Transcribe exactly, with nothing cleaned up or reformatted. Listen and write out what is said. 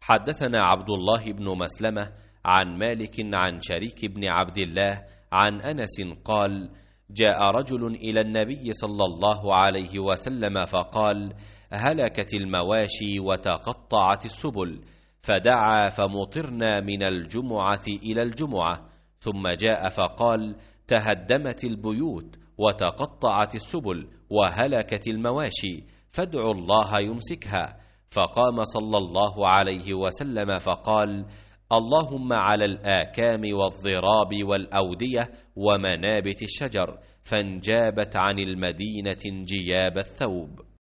حدثنا عبد الله بن مسلمة عن مالك عن شريك بن عبد الله عن أنس قال: جاء رجل إلى النبي صلى الله عليه وسلم فقال: هلكت المواشي وتقطعت السبل، فدعا فمطرنا من الجمعة إلى الجمعة. ثم جاء فقال: تهدمت البيوت وتقطعت السبل وهلكت المواشي، فادعوا الله يمسكها. فقام صلى الله عليه وسلم فقال: اللهم على الآكام والضراب والأودية ومنابت الشجر، فانجابت عن المدينة انجياب الثوب.